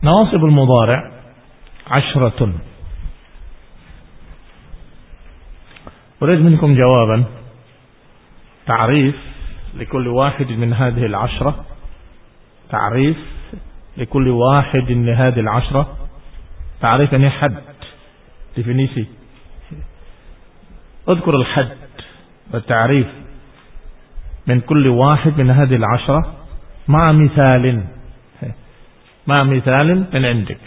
نواصب المضارع 10. أريد منكم جوابا تعريف لكل واحد من هذه 10. تعريف لكل واحد من هذه 10. تعريف يعني حد، definisi. اذكر الحد والتعريف من كل واحد من هذه 10 مع مثال من عندك.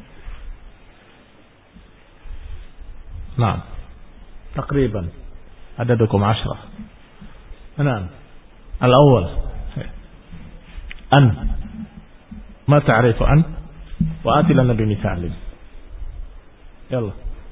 نعم، تقريبا عددكم 10. نعم. الأول أن. ما تعرف أن؟ وآتي لنا بمثال. يلا.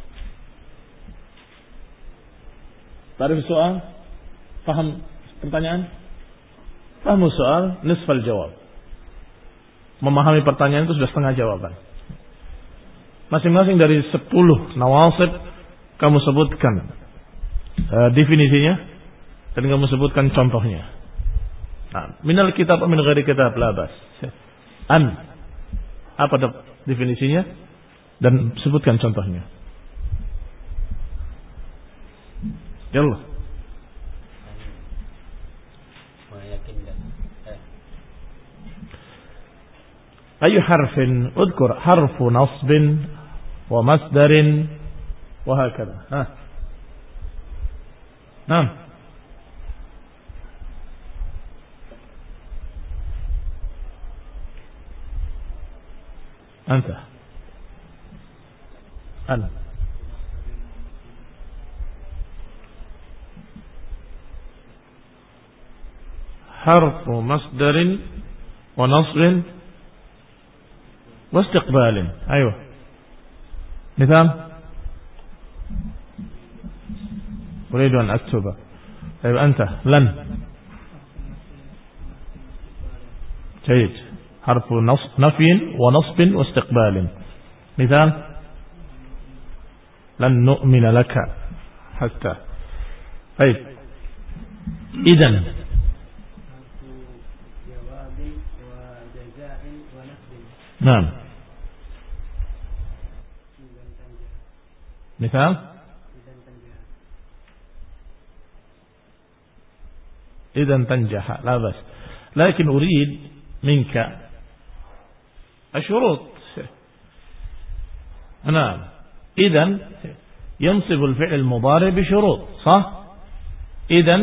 تعرف السؤال؟ فهم pertanyaan? Fahmu soal, nisfal jawab. Memahami pertanyaan itu sudah setengah jawaban. Masing-masing dari 10 nawasib kamu sebutkan definisinya dan kamu sebutkan contohnya. Nah, minal kitab atau min ghairi kitab la bas. An, apa definisinya dan sebutkan contohnya. Yalla. أي حرف اذكر حرف نصب ومصدر وهكذا. نعم. أنت. أنا. حرف مصدر ونصب واستقبال. أيوة. مثال. أريد أن أكتب. طيب أنت. لن. جيد. حرف نفي ونصب واستقبال. مثال. لن نؤمن لك حتى. طيب إذن. نعم. مثال. إذن تنجح لا بس، لكن أريد منك الشروط. نعم. إذن ينصب الفعل المضارع بشروط، صح؟ إذن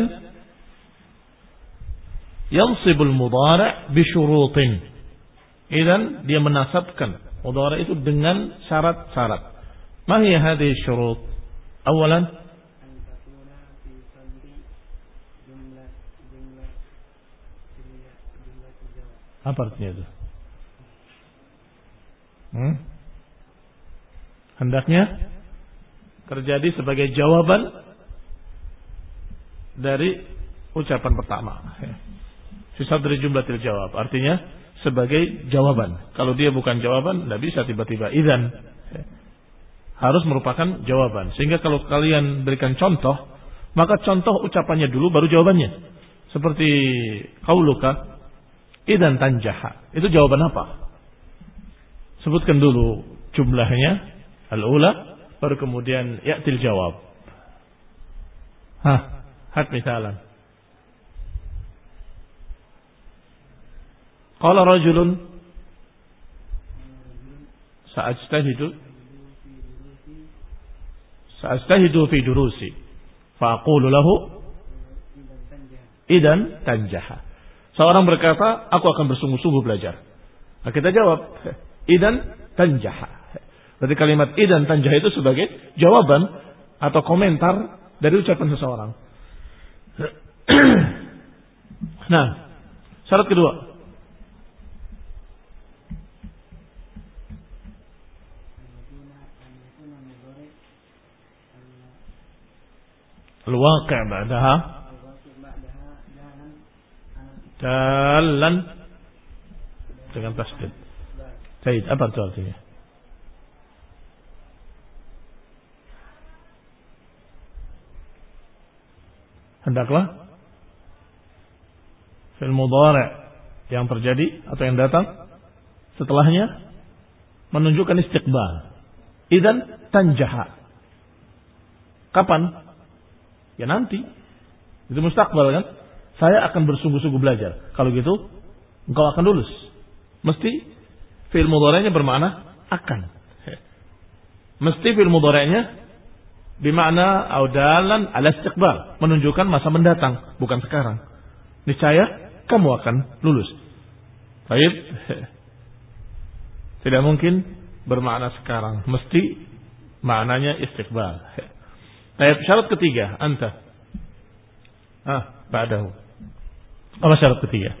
ينصب المضارع بشروط. إذن dia menasabkan mudhari itu dengan syarat-syarat. ما هي هذه الشروط؟ أولا apa artinya itu? Hendaknya terjadi sebagai jawaban dari ucapan pertama. Fi sadri jumlatil jawab, artinya sebagai jawaban. Kalau dia bukan jawaban, tidak bisa tiba-tiba idzan. Harus merupakan jawaban. Sehingga kalau kalian berikan contoh, maka contoh ucapannya dulu baru jawabannya. Seperti qauluka idzan tanjaha. Itu jawaban apa? Sebutkan dulu jumlahnya al-ula, baru kemudian ya'til jawab. Hat misalan. Qala rajulun sa'ajtahidu fi durusi fa'aqulu lahu idzan tanjaha. Seorang berkata, aku akan bersungguh-sungguh belajar. Nah, kita jawab, idzan tanjaha. Berarti kalimat idzan tanjaha itu sebagai jawaban atau komentar dari ucapan seseorang. Nah, syarat kedua. Al-waqi' ba'daha dalan dengan tasdid. Baik, apa itu artinya? Hendaklah fi'il mudhari' yang terjadi atau yang datang setelahnya menunjukkan istiqbal. Idzan tanjaha. Kapan? Ya nanti. Itu mustaqbal kan? Saya akan bersungguh-sungguh belajar. Kalau gitu, engkau akan lulus. Mesti fi'il mudhari'nya bermakna akan. Mesti fi'il mudhari'nya bermakna audalan ala istiqbal, menunjukkan masa mendatang, bukan sekarang. Niscaya kamu akan lulus. Baik. Tidak mungkin bermakna sekarang, mesti maknanya istiqbal. Baik, syarat ketiga, anta. Ba'dahu. Apa syarat ketiga?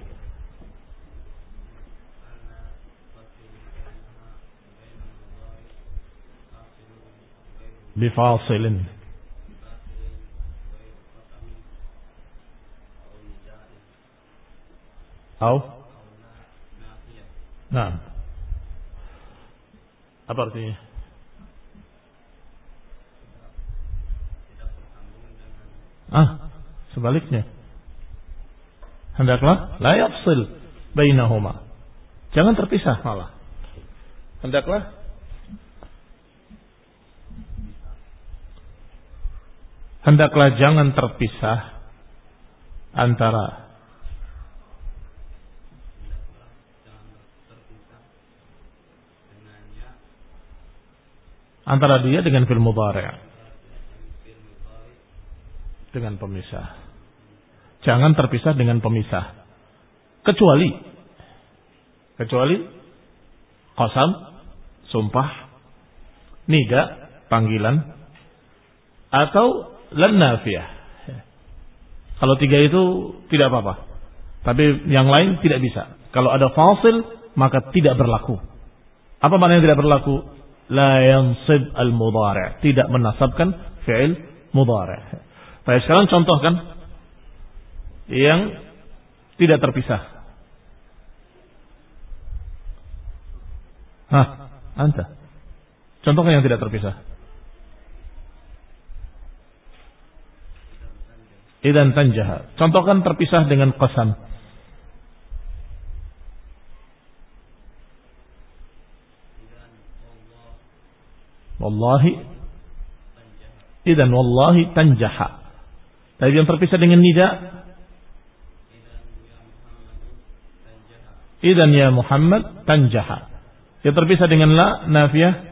Bifasilin. Nah. Apa artinya? Sebaliknya. Hendaklah la yafsil bainahuma. Jangan terpisah malah. Hendaklah jangan terpisah antara dia dengan fi'il mudhari', dengan pemisah. Jangan terpisah dengan pemisah. Kecuali qasam, sumpah, nida, panggilan, atau lan nafiyah. Kalau tiga itu tidak apa-apa. Tapi yang lain tidak bisa. Kalau ada fasil, maka tidak berlaku. Apa maknanya tidak berlaku? La yansib al-mudhari'. Tidak menasabkan fi'il mudhari'. Baik, sekarang contohkan yang tidak terpisah. Anta. Contohkan yang tidak terpisah. Idzan tanjaha. Contohkan terpisah dengan qasam. Wallahi. Idzan wallahi tanjaha. Tadi yang terpisah dengan nida. Idzan ya Muhammad tanjaha. Yang terpisah dengan la nafiyah.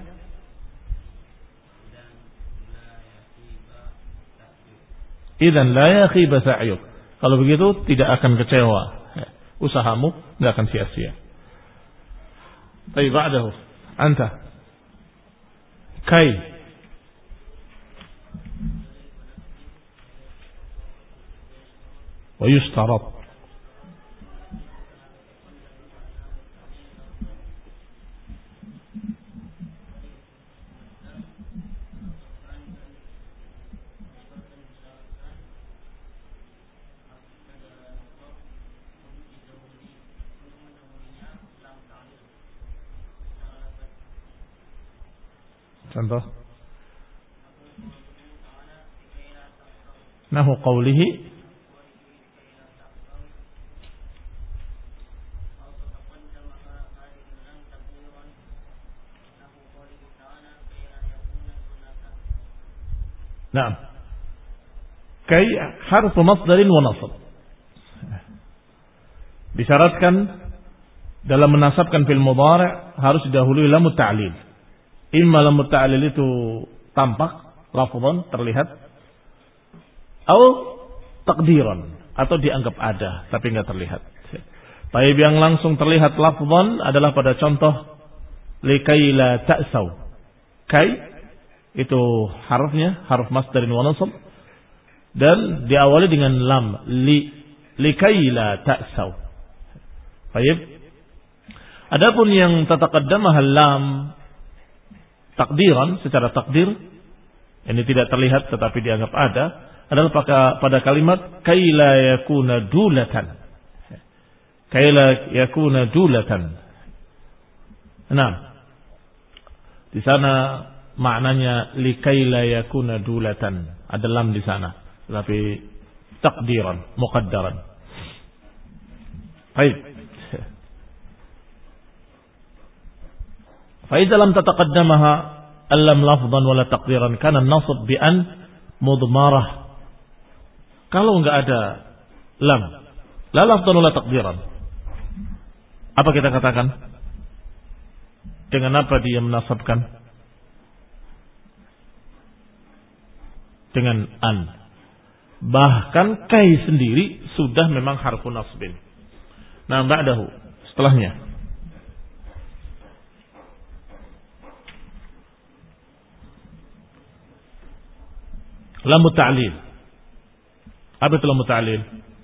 Idzan la yakhiba sa'yuk. Kalau begitu tidak akan kecewa. Usahamu tidak akan sia-sia. Baik, ba'dahu. Anta. Kai. Wa yushtarat. Contoh. Nahu qawlihi Naam. Kai harfu masdarin wa nasab. Disyaratkan dalam menasabkan fi'il mudhari' harus didahului lam ta'lil. Imma lam ta'lil itu tampak, lafzan terlihat, atau takdiran, atau dianggap ada tapi enggak terlihat. Tapi yang langsung terlihat lafzan adalah pada contoh likai la ta'sau. Kai itu harfnya harf masdarin wa nasab dan diawali dengan lam, likai la ta'sau. Baik. Adapun yang tataqaddamah lam takdiran, secara takdir ini tidak terlihat tetapi dianggap ada, adalah pada kalimat kaila yakuna dulatan. Kaila yakuna dulatan. Nah, di sana maknanya likaila yakuna dulatan. Ada lam di sana, tapi takdiran, muqaddaran. Baik. Fa idza lam tataqaddamaha allam lafdhan wala taqdiran kana an-nasb bi an mudmarah. Kalau enggak ada lam, la lafdhan wala taqdiran, apa kita katakan? Dengan apa dia menasabkan? Dengan an. Bahkan kai sendiri sudah memang harfu nasbin. Nah, ba'dahu, setelahnya. Lam ta'lil. Apa itu lam ta'lil?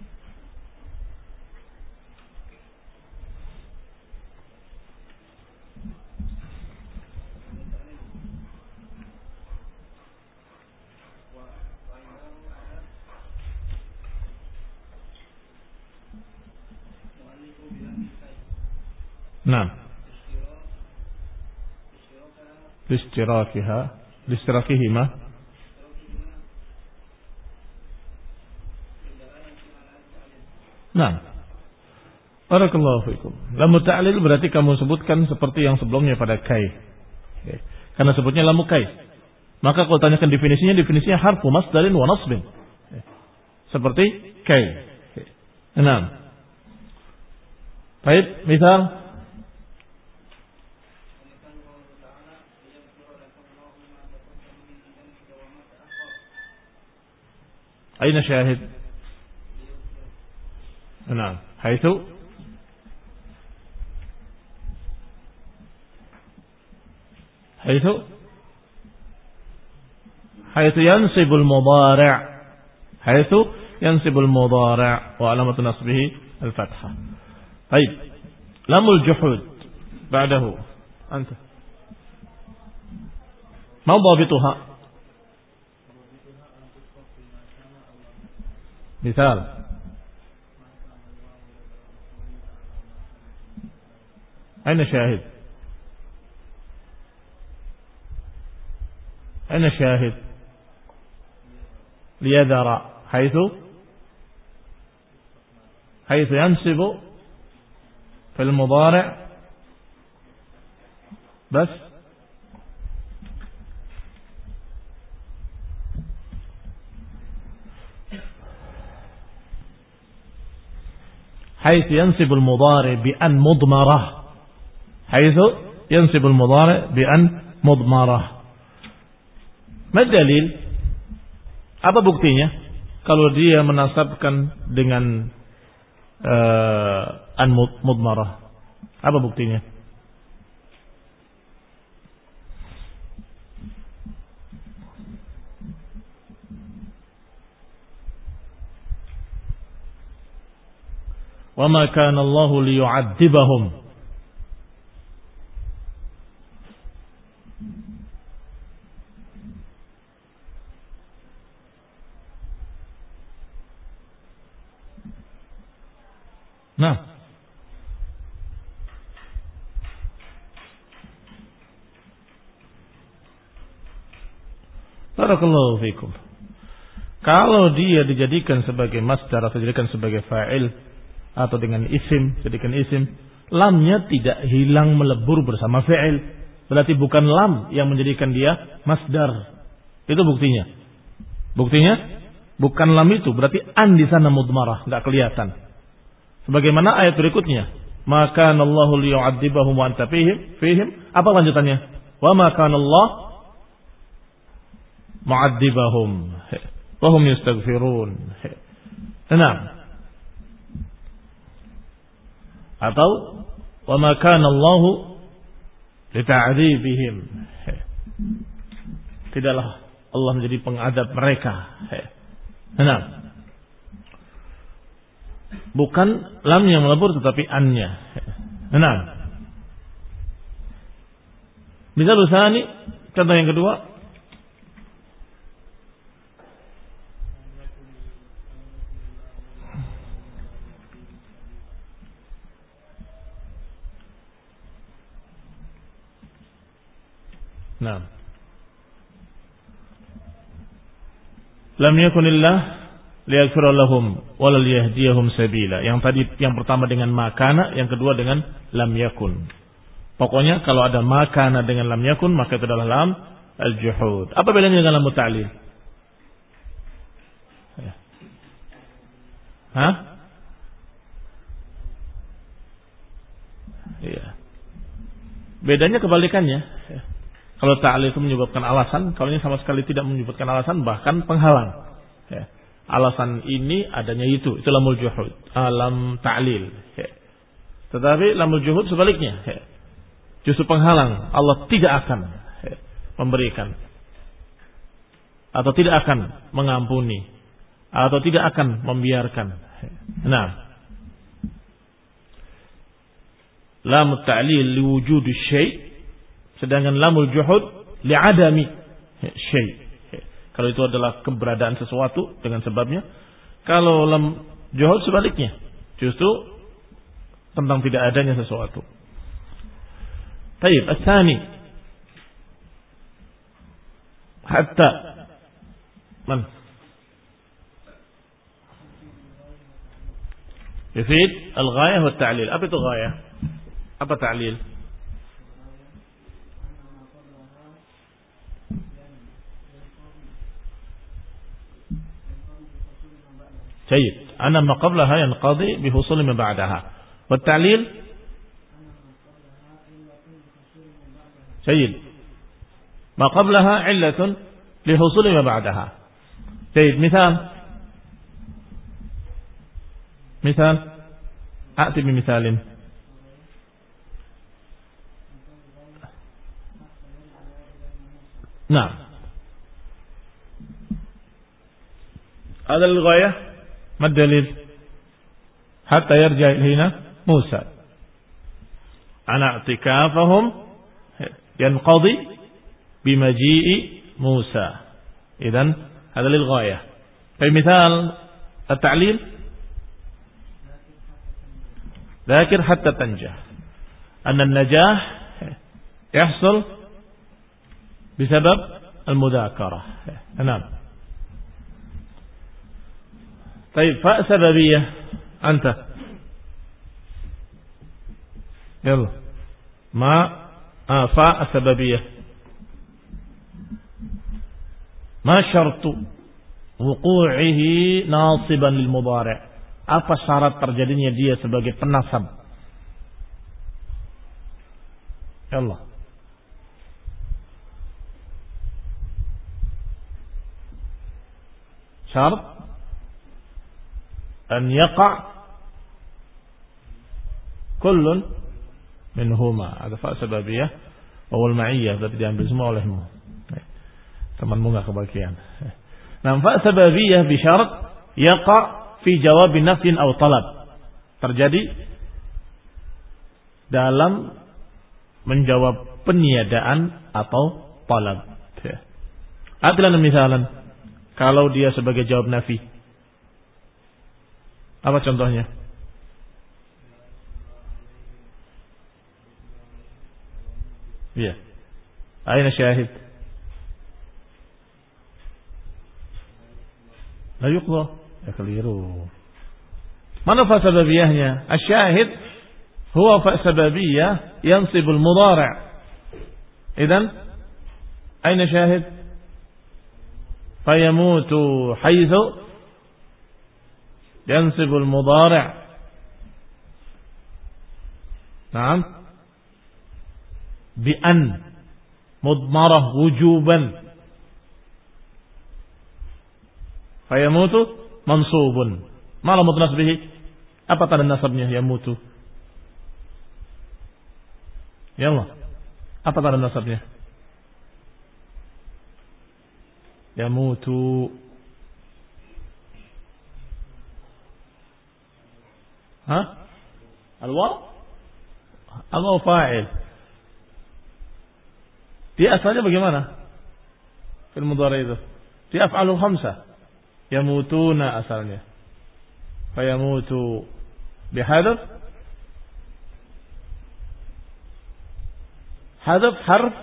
Nah, listirakihima. Nah, barakallahu fikum. Lamu ta'lil berarti kamu sebutkan seperti yang sebelumnya pada kai. Karena sebutnya lamu kai. Maka kalau tanyakan definisinya harfu masdarin wa nasbin. Seperti kai. Nah. Baik, misal أين شاهد؟ نعم حيث ينصب المضارع، حيث ينصب المضارع وعلامة نصبه الفتحة. طيب لام الجحود بعده أنت ما ضابطها؟ مثال أين شاهد؟ أين شاهد؟ ليذر حيث ينصب في المضارع بس. حيث ينصب المضارع بأن مضمرة، حيث ينصب المضارع بأن مضمرة. ما الدليل؟ Apa buktinya? Kalau dia menasabkan dengan an mudmarah, apa buktinya? Wa ma kana Allahu liyu'adzibahum Nah, barakallahu fikum. Kalau dia dijadikan sebagai masdar atau dijadikan sebagai fa'il atau dengan isim, jadikan isim, lamnya tidak hilang melebur bersama fa'il. Berarti bukan lam yang menjadikan dia masdar. Itu buktinya. Buktinya bukan lam itu, berarti an di sana mudmarah, enggak kelihatan. Sebagaimana ayat berikutnya, maka Allahu liyu'adzibahum wa anta fihim. Apa lanjutannya? Wa ma kana Allah mu'adzibahum wa hum yastaghfirun. Nah. Atau wa ma kana Allahu lita'dzibihim. Tidaklah Allah menjadi pengadab mereka. Nah. Bukan lam yang melebur tetapi an-nya. Nah. Misal tsani, contoh yang kedua. Nah. Lam yakunillah liyaghfira lahum wala liyahdiyahum sabila. Yang tadi yang pertama dengan makana, yang kedua dengan lam yakun. Pokoknya kalau ada makana dengan lam yakun maka itu adalah lam al-juhud. Apa bedanya dengan lam ta'lil? Hah? Iya. Bedanya kebalikannya. Kalau ta'lil itu menyebabkan alasan, kalau ini sama sekali tidak menyebabkan alasan, bahkan penghalang. Ya. Alasan ini adanya itu lamul juhud, lam ta'lil. Ya. Tetapi lamul juhud sebaliknya. Ya. Justru penghalang, Allah tidak akan memberikan atau tidak akan mengampuni atau tidak akan membiarkan. Nah, lam ta'lil liwujud syai', sedangkan lamul juhud li'adami syai'. Kalau itu adalah keberadaan sesuatu dengan sebabnya, kalau lam juhud sebaliknya, justru tentang tidak adanya sesuatu. طيب الثاني حتى من يفيد الغاية والتعليل. apa itu غاية؟ apa تعليل؟ جيد. أن ما قبلها ينقضي بحصول ما بعدها. والتعليل جيد. ما قبلها علة لحصول ما بعدها. جيد. مثال أأتي بمثال. نعم. هذا للغاية. ما الدليل؟ حتى يرجع إلينا موسى. أن اعتكافهم ينقضي بمجيء موسى. إذن هذا للغاية. في مثال التعليل ذاكر حتى تنجح. أن النجاح يحصل بسبب المذاكرة. نعم. طيب فاء سببية أنت يلا ما فاء سببية. ما شرط وقوعه ناصبا للمضارع. Apa syarat terjadinya dia sebagai penasab? Ya Allah. Syarat an yaqa' kullun minhuma. Ada fa sababiyah wal ma'iyah, berarti diambil semua olehmu. Temanmu enggak kebagian. Nah, fa sababiyah bi syarat yaqa' fi jawab nafyin aw talab. Terjadi dalam menjawab peniadaan atau talab. Adalah misalan kalau dia sebagai jawab nafi. Apa contohnya? Iya. Aina syahid? La yuqda. Ya keliru. Mana fa sababiyahnya? Asy-syahid huwa fa sababiyah yansibul mudhari'. Idzan aina syahid? Fayamutu haitsu yansibul mudhari'. Naam. Bi an mudmarah wujuban. Fayamutu mansubun. Malah mutnas bihi. Apa tanda nasabnya yamutu? Ya Allah. Apa tanda nasabnya? Yamutu. Hah? Al-waw? Al-waw fa'il. Dia asalnya bagaimana? Fil mudhari' itu. Dia af'alul khamsah. Yamutuna asalnya. Fayamutu bihadaf. Hadaf harf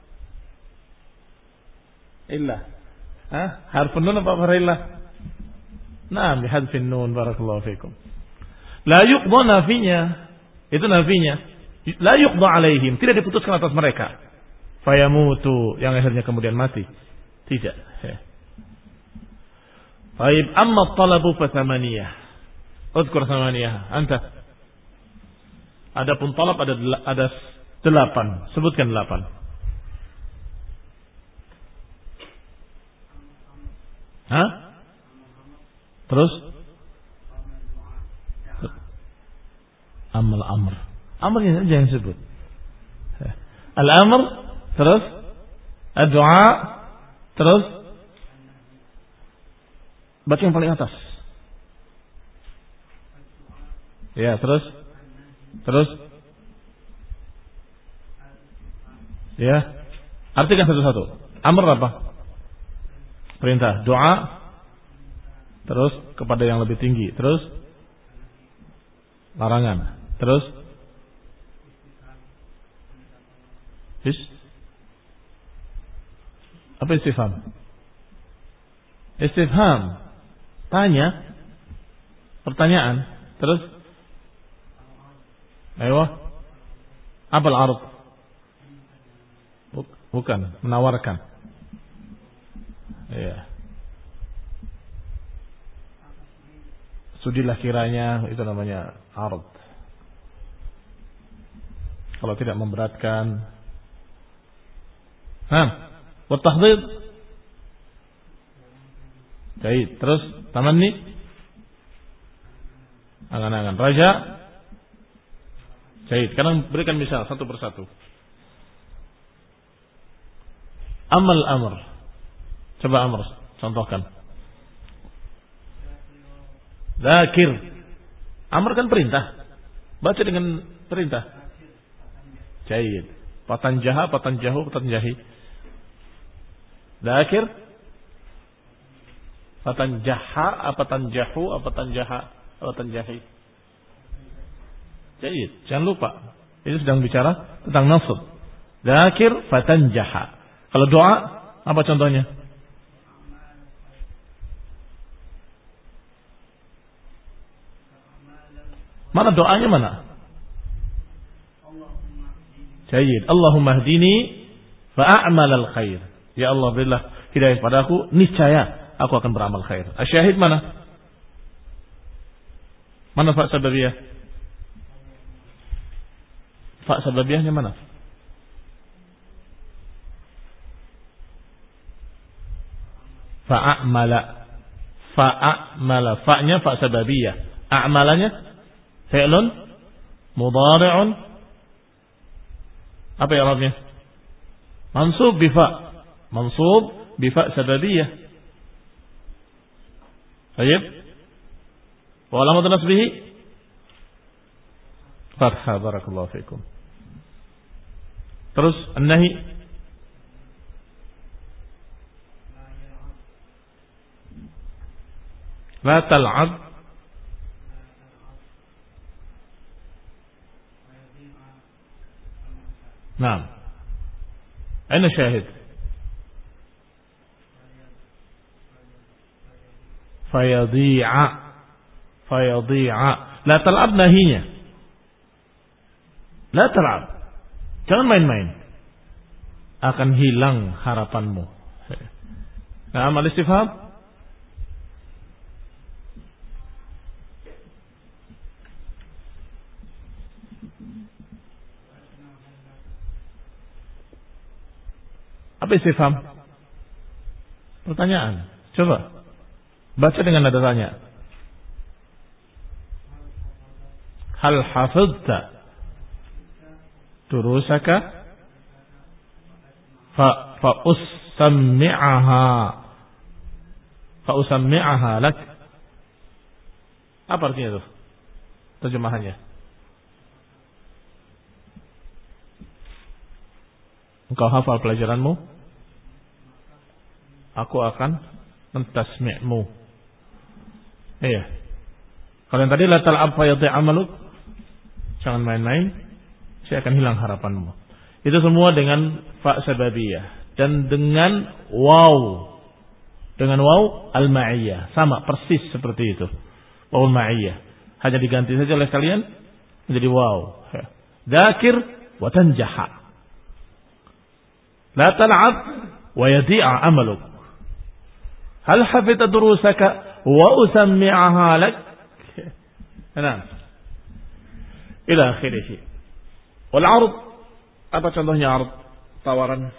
illah. Harf nun apa harf illah? Naam, bihadfin nun. Barakallahu fikum. La yuqda nafinya. Itu nafinya. La yuqda alaihim, tidak diputuskan atas mereka. Fayamutu, yang akhirnya kemudian mati. Tidak. Baik, amma talabu fa thamaniyah. Udhkur thamaniyah, anta. Adapun talab ada 8. Sebutkan 8. Hah? Terus? Amal amr. Amrnya saja yang sebut. Al-amr, terus ad-du'a, terus baca yang paling atas. Ya, terus ya, artikan satu-satu. Amr apa? Perintah. Doa, terus kepada yang lebih tinggi, terus larangan, terus apa istifham? Istifham, tanya, pertanyaan, terus ayo, abal arad, bukan menawarkan, ya. Sudilah kiranya, itu namanya arad. Kalau tidak memberatkan. Buat tahdid. Baik, terus tamanni. Angan-angan. Raja. Baik, sekarang berikan misal satu persatu. Amal amr. Coba amr, contohkan. Dzakir. Amr kan perintah. Baca dengan perintah. Baik. Patanjaha, patanjahu, patanjahi. Dzakir. Patanjaha, apa tanjahu, apa tanjaha, apa tanjahi. Baik. Jangan lupa. Ini sedang bicara tentang nasab. Dzakir, patanjaha. Kalau doa, apa contohnya? Mana doanya mana? Jayyid. Allahumma hdini fa'amal al-khair. Ya Allah, berilah hidayah padaku, niscaya aku akan beramal khair. Asyahid mana? Mana fa' sababiyah? Fa' sababiyahnya mana? Fa'amala. Fa'amala. Fa'nya fa' sababiyah. A'malanya fi'lun mudhari'un, apa ya Arabnya? Mansub bifa. Mansub bifa sababiyah. Baik. Wa alamat nasbihi fathah, barakallahu fikum. Terus an-nahi la tal'ab. Naam. Aina syahid? Fayadhi'a. Fayadhi'a. La tal'ab nahinya. La tal'ab. Jangan main-main. Akan hilang harapanmu. Nah, amal istifham. Apa istifham? Pertanyaan. Coba baca dengan nada tanya. Hal hafizta durusaka fa usammi'aha lak. Apa artinya itu? Terjemahannya. Engkau hafal pelajaranmu, aku akan mentasmi'mu. Iya. Kalau yang tadi la tal'ab fa yadhi' amaluk, jangan main-main, saya akan hilang harapanmu. Itu semua dengan fa sababiyah dan dengan waw. Dengan waw al-ma'iyyah, sama persis seperti itu. Waw al-ma'iyyah. Hanya diganti saja oleh kalian menjadi waw. ذاكر وتنجح لا تلعب ويضيع عملك هل حفظت دروسك وأسمعها لك نعم إلى آخره. والعرض, apa contohnya arad? Tawaran.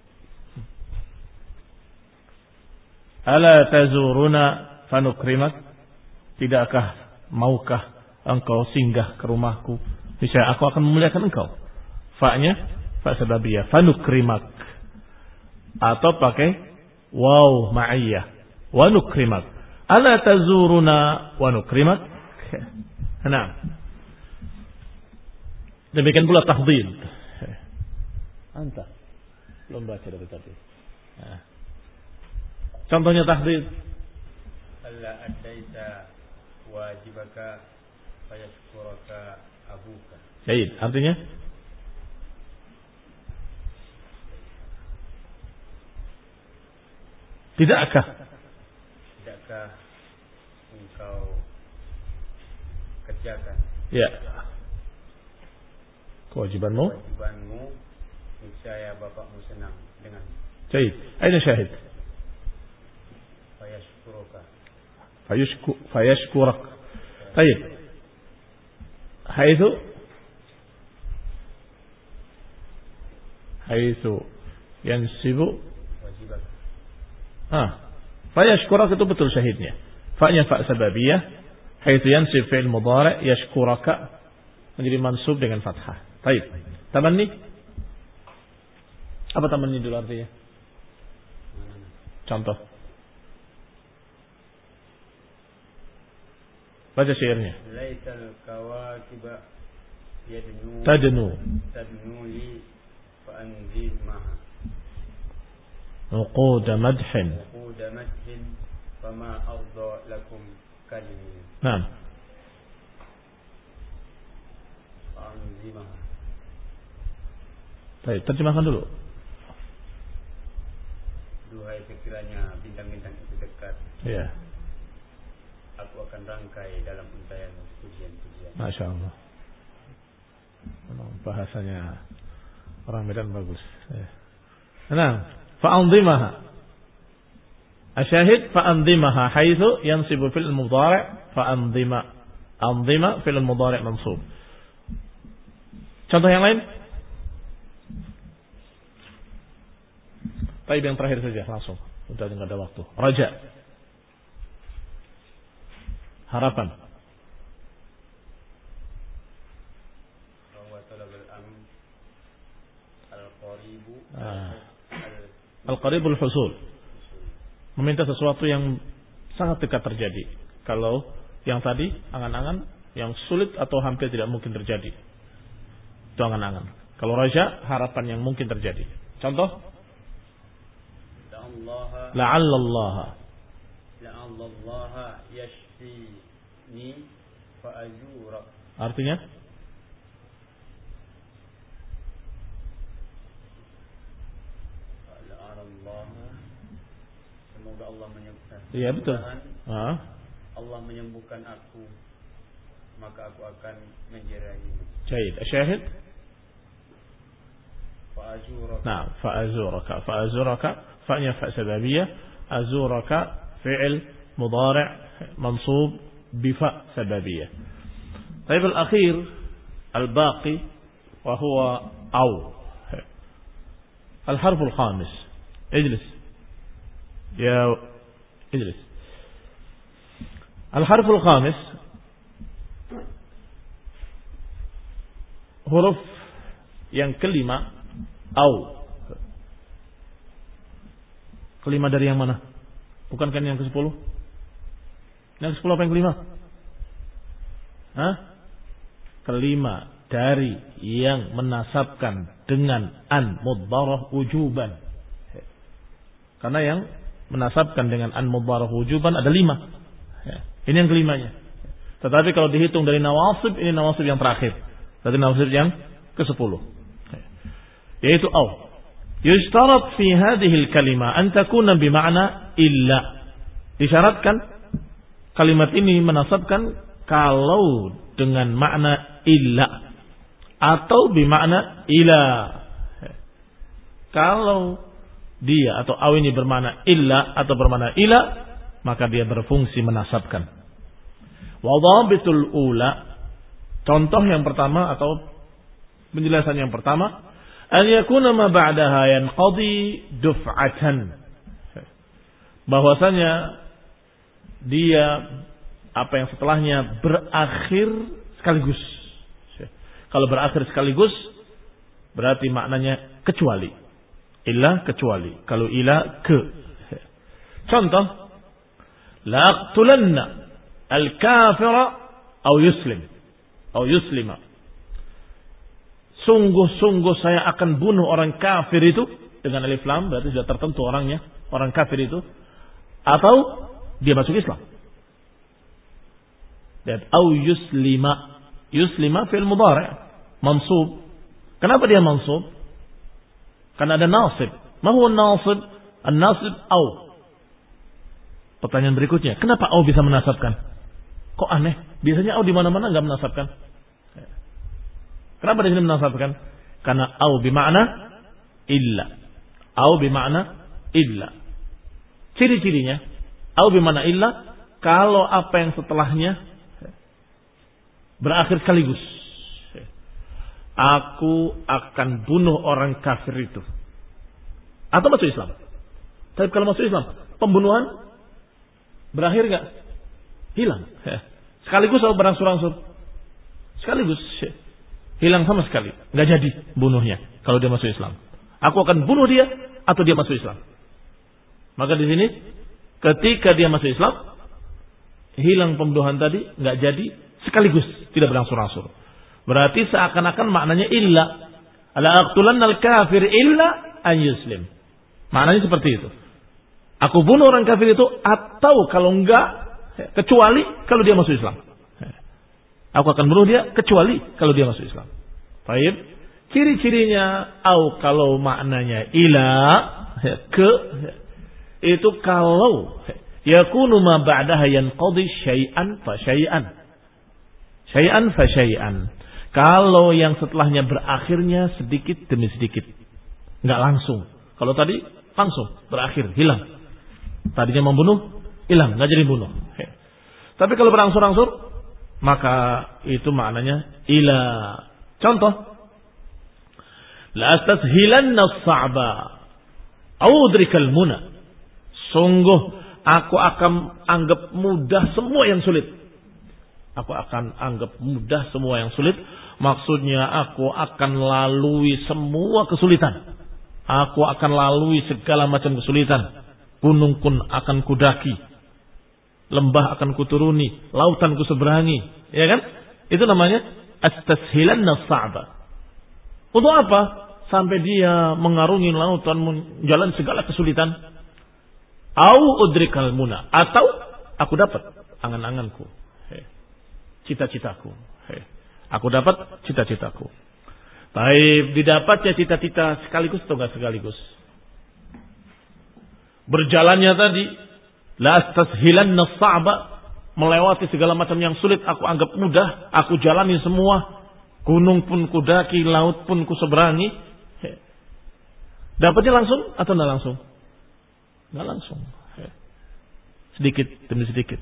Ala tazuruna fanukrimak, tidakkah maukah engkau singgah ke rumahku, niscaya aku akan memuliakan engkau. Fa-nya fa sababiyah, fanukrimak, atau pakai waw ma'iyah, wa nukrimak. Ala tazuruna wa nukrimak. Nah, demikian pula tahdid. Anta belum baca dari tadi. Nah. Contohnya tahdid. Alla addaita wajibaka fayashkuraka abuka. Baik, artinya tidakkah engkau kerjakan kewajibanmu, niscaya bapakmu senang dengan. Baik, aina syahid? Fayashkurak. Baik. Haitsu yansibu wajibak. Fayashkurak itu betul syahidnya. Fa-nya fa sababiyah. Haitsu yansib fi'il mudhari' yashkuraka menjadi mansub dengan fathah. Baik. Tamanni? Apa tamanni dulu artinya? Contoh. Baca syairnya. Laital kawakiba tadnu li fa anzimaha. Uqud madhin fama arda lakum kalimi. Naam. Fa anzimaha. Baik, terjemahkan dulu. Duhai sekiranya bintang-bintang itu dekat. Iya. Aku akan rangkai dalam untaian pujian-pujian. Masya Allah. Bahasanya orang Medan bagus. Nah, fa'anzimaha. Asyahid fa'anzimaha haitsu yansibu fil mudhari' fa'anzima. Anzima fil mudhari' mansub. Contoh yang lain? Baik, yang terakhir saja langsung. Sudah enggak ada waktu. Raja. Harapan. Al-qaribul husul. Meminta sesuatu yang sangat dekat terjadi. Kalau yang tadi angan-angan, yang sulit atau hampir tidak mungkin terjadi. Itu angan-angan. Kalau raja, harapan yang mungkin terjadi. Contoh? La'allallaha yashfini fa'ajurak. Artinya? Semoga Allah menyembuhkan. Iya betul. Allah menyembuhkan aku, maka aku akan menjerahimu. Baik, syahid. Fa'azuraka. Nah, fa'azuraka. Fa'azuraka fa'nya fa' sababiyah. Azuraka fi'il mudhari' mansub bifa' sababiyah. Taib al-akhir al-baqi wa huwa aw. الحرف الخامس. اجلس يا اجلس. الحرف الخامس huruf yang kelima au. Kelima dari yang mana? Bukankah yang ke-10? Yang ke-10 apa yang kelima? Kelima dari yang menasabkan dengan an mudbarah wujuban. Karena yang menasabkan dengan an mudbarah wujuban ada 5. Ini yang kelimanya. Tetapi kalau dihitung dari nawasib, ini nawasib yang terakhir. Berarti nawasib yang ke-10. Yaitu au. Yushtarat fi hadhihi al-kalimah an takuna bima'na illa. Disyaratkan kalimat ini menasabkan kalau dengan makna illa. atau bermakna ila. Kalau dia atau aw ini bermakna illa atau bermakna ila, maka dia berfungsi menasabkan. Wa dhabitul ula, contoh yang pertama atau penjelasan yang pertama, an yakuna ma ba'daha yanqadi duf'atan. Bahwasanya dia apa yang setelahnya berakhir sekaligus. Kalau berakhir sekaligus berarti maknanya kecuali. Illa kecuali. Kalau ila ke. Contoh, la aqtulanna al-kafira au yuslim au yuslima. Sungguh-sungguh saya akan bunuh orang kafir itu, dengan alif lam berarti sudah tertentu orangnya, orang kafir itu, atau dia masuk Islam. Dan au yuslima, yuslima fi'il mudhari' mansub. Kenapa dia mansub? Karena ada nasib. Ma huwa an-nasib? An-nasib au. Pertanyaan berikutnya, kenapa au bisa menasabkan? Kok aneh? Biasanya au di mana-mana enggak menasabkan. Kenapa di sini menasabkan? Karena au bermakna illa. Au bermakna illa. Ciri-cirinya au bermakna illa kalau apa yang setelahnya berakhir sekaligus. Aku akan bunuh orang kafir itu. Atau masuk Islam. Tapi kalau masuk Islam, pembunuhan berakhir enggak? Hilang. Sekaligus atau berangsur-angsur? Sekaligus. Hilang sama sekali. Enggak jadi bunuhnya kalau dia masuk Islam. Aku akan bunuh dia atau dia masuk Islam. Maka di sini ketika dia masuk Islam, hilang pembunuhan tadi, enggak jadi sekaligus, tidak berangsur-angsur. Berarti seakan-akan maknanya illa. Ala aqtulannal kafir illa an yuslim. Maknanya seperti itu. Aku bunuh orang kafir itu atau kalau enggak, kecuali kalau dia masuk Islam. Aku akan bunuh dia kecuali kalau dia masuk Islam. Baik. Ciri-cirinya au kalau maknanya ila ke, itu kalau yakunu ma ba'daha yanqadi syai'an fa syai'an. Syai'an fa syai'an. Kalau yang setelahnya berakhirnya sedikit demi sedikit. Enggak langsung. Kalau tadi langsung berakhir, hilang. Tadinya membunuh, hilang, enggak jadi bunuh. Tapi kalau berangsur-angsur, maka itu maknanya ila. Contoh, la astashilanna as-sa'ba au udrikal muna. Sungguh aku akan anggap mudah semua yang sulit. Aku akan anggap mudah semua yang sulit. Maksudnya aku akan lalui semua kesulitan. Aku akan lalui segala macam kesulitan. Gunung pun akan kudaki. Lembah akan kuturuni. Lautan kuseberangi. Ya kan? Itu namanya astashilanna as-sa'ba. Untuk apa? Sampai dia mengarungi lautan, menjalani segala kesulitan. Au udrikal muna. Atau aku dapat angan-anganku. Cita-citaku. Aku dapat cita-citaku. Baik, didapatnya cita-cita sekaligus atau enggak sekaligus? Berjalannya tadi, la astashilanna as-sa'ba, melewati segala macam yang sulit aku anggap mudah, aku jalani semua. Gunung pun kudaki, laut pun kuseberangi. Dapatnya langsung atau enggak langsung? Enggak langsung. Sedikit demi sedikit.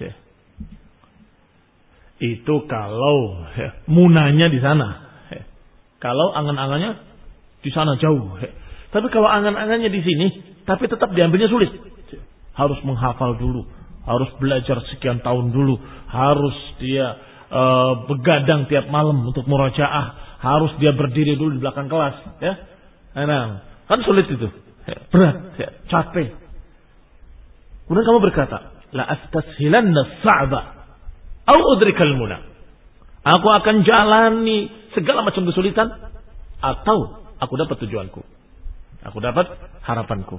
Itu kalau munanya di sana. Kalau angan-angannya di sana jauh. Tapi kalau angan-angannya di sini, tapi tetap diambilnya sulit. Harus menghafal dulu, harus belajar sekian tahun dulu, harus dia begadang tiap malam untuk murajaah, harus dia berdiri dulu di belakang kelas. Ya, nah, kan sulit itu, berat, capek. Kemudian kamu berkata, la astashilanna as-sa'ba au udrikal muna. Aku akan jalani segala macam kesulitan atau aku dapat tujuanku. Aku dapat harapanku.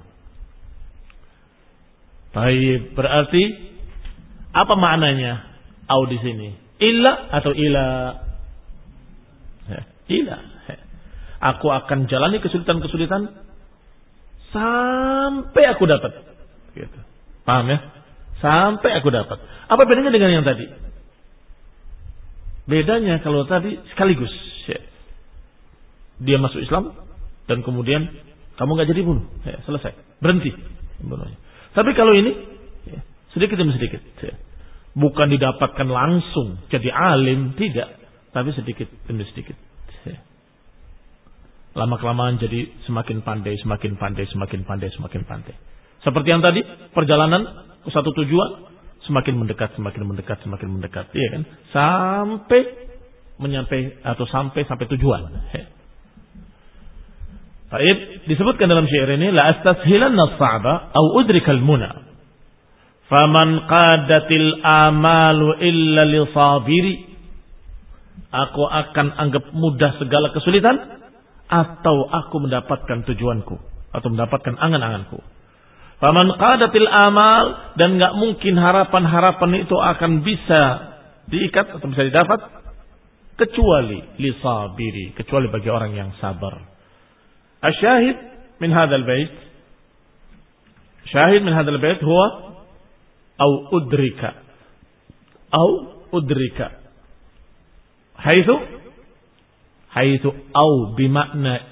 Baik, berarti apa maknanya au di sini? Illa atau ila? Ila. Aku akan jalani kesulitan-kesulitan sampai aku dapat. Gitu. Paham ya? Sampai aku dapat. Apa bedanya dengan yang tadi? Bedanya kalau tadi sekaligus. dia masuk Islam dan kemudian kamu nggak jadi bunuh, selesai, berhenti bunuhnya. Tapi kalau ini sedikit demi sedikit, bukan didapatkan langsung jadi alim, tidak, tapi sedikit demi sedikit. Lama-kelamaan jadi semakin pandai. Seperti yang tadi, perjalanan ke satu tujuan semakin mendekat, iya kan? Sampai sampai tujuan. Baik, disebutkan dalam syair ini, la astashilanna as-sa'ba aw udrika al-muna. Faman qadatil amalu illa li sabiri. Aku akan anggap mudah segala kesulitan atau aku mendapatkan tujuanku atau mendapatkan angan-anganku. Faman qadatil amal, dan enggak mungkin harapan-harapan itu akan bisa diikat atau bisa didapat kecuali li sabiri, kecuali bagi orang yang sabar. Asyahid min hadzal bait, syahid min hadzal bait huwa au udrika haitsu au bimakna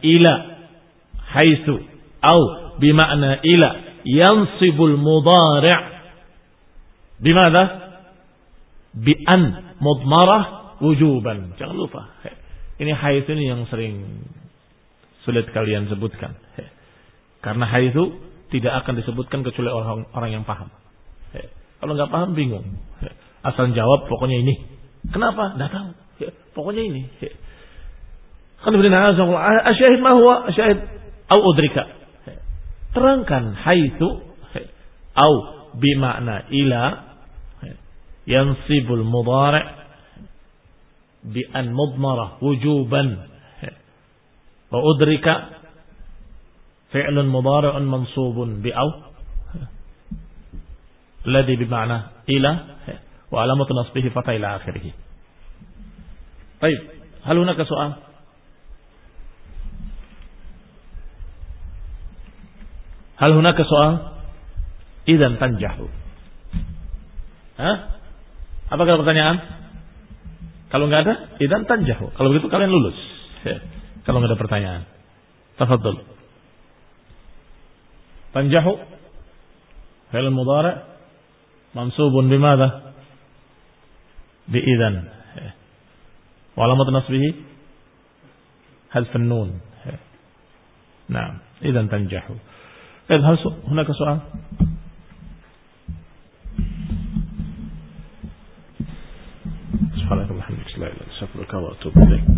ila yansibul mudhari' bimada bi an mudmarah wujuban. Jangan lupa, ini haitsu ini yang sering sulit kalian sebutkan, karena haitsu tidak akan disebutkan kecuali orang yang paham. Kalau nggak paham bingung, asal jawab pokoknya ini. Kenapa? Nggak tahu. Pokoknya ini. Asyahid ma huwa asyahid au udrika. Terangkan haitsu au bimakna ila yansibul mudhari' bi an mudmarah wujuban. Wa udrika fi'lun mudhari'un mansubun bi au alladhi bimakna ila wa alamatu nasbihi fatha ila akhirih. Baik, hal hunaka soal? Hal hunaka soal? Idzan tanjahu. Apakah pertanyaan? Kalau enggak ada, idzan tanjahu. Kalau begitu kalian lulus. Kalau enggak ada pertanyaan. Tafadhal. Tanjahu fi'l mudhari' mansubun bimadha? Bi idzan. Wa alamat nasbihi hadf an-nun. Naam, idzan tanjahu. هل هناك سؤال؟ سبحانك اللهم وبحمدك لا اله الا انت استغفرك واتوب اليك.